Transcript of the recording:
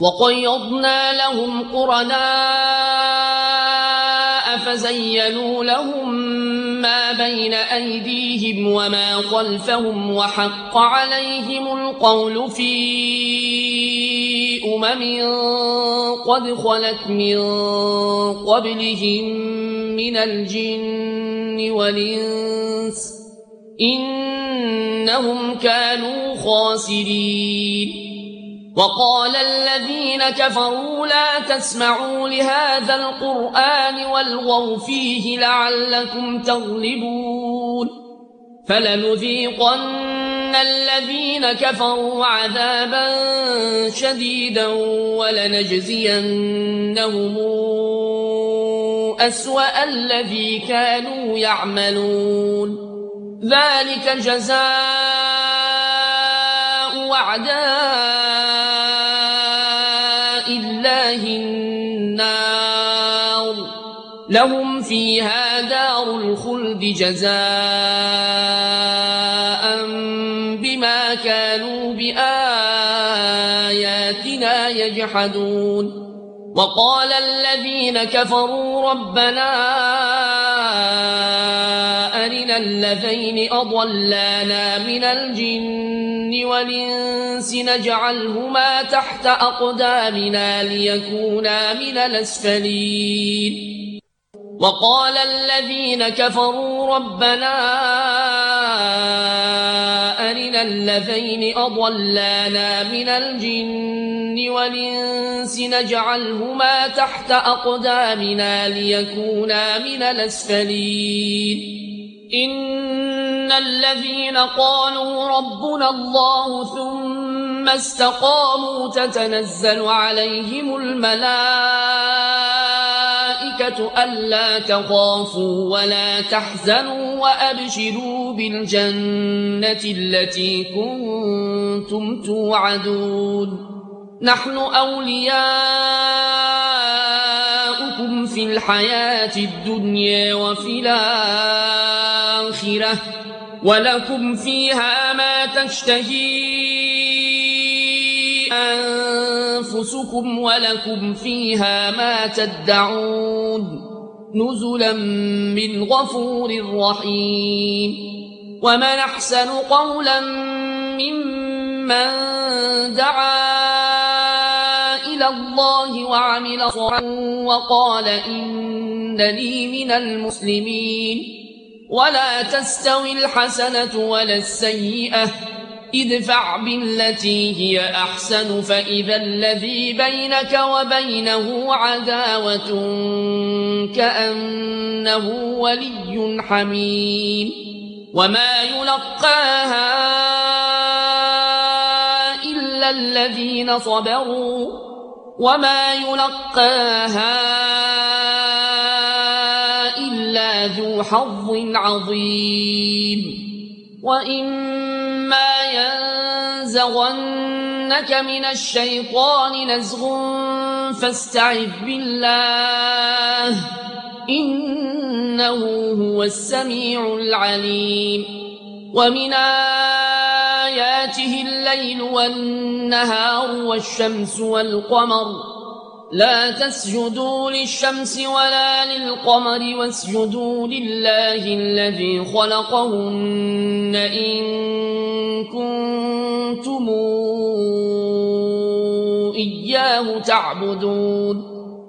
وقيضنا لهم قرناء فزينوا لهم ما بين أيديهم وما خلفهم وحق عليهم القول في قد خلت من قبلهم من الجن والإنس إنهم كانوا خاسرين. وقال الذين كفروا لا تسمعوا لهذا القرآن والغوا فيه لعلكم تغلبون فلنذيقن الذين كفروا عذابا شديدا ولنجزينهم أسوأ الذي كانوا يعملون ذلك جزاء أعداء الله النار لهم فيها دار الخلد جزاء بما كانوا بآياتنا يجحدون. وقال الذين كفروا ربنا أرنا الذين أضلانا من الجن والإنس نجعلهما تحت أقدامنا ليكونا من الأسفلين. وقال الذين كفروا ربنا أرنا الذين أضلانا من الجن والإنس نجعلهما تحت أقدامنا ليكونا من الأسفلين. إن الذين قالوا ربنا الله ثم استقاموا تتنزل عليهم الملائكة ألا تخافوا ولا تحزنوا وأبشروا بالجنة التي كنتم توعدون نحن أولياؤكم في الحياة الدنيا وفي الآخرة ولكم فيها ما تشتهي أنفسكم ولكم فيها ما تدعون نزلا من غفور رحيم. ومن أحسن قولا ممن دعا إلى الله وعمل صالحا وقال إنني من المسلمين. ولا تستوي الحسنة ولا السيئة ادفع بالتي هي أحسن فإذا الذي بينك وبينه عداوة كأنه ولي حميم. وما يلقاها إلا الذين صبروا وما يلقاها إلا ذو حظ عظيم. وإما ينزغنك من الشيطان نزغ فاستعذ بالله إنه هو السميع العليم. ومن آياته الليل والنهار والشمس والقمر لا تسجدوا للشمس ولا للقمر واسجدوا لله الذي خلقهن إن كنتم إياه تعبدون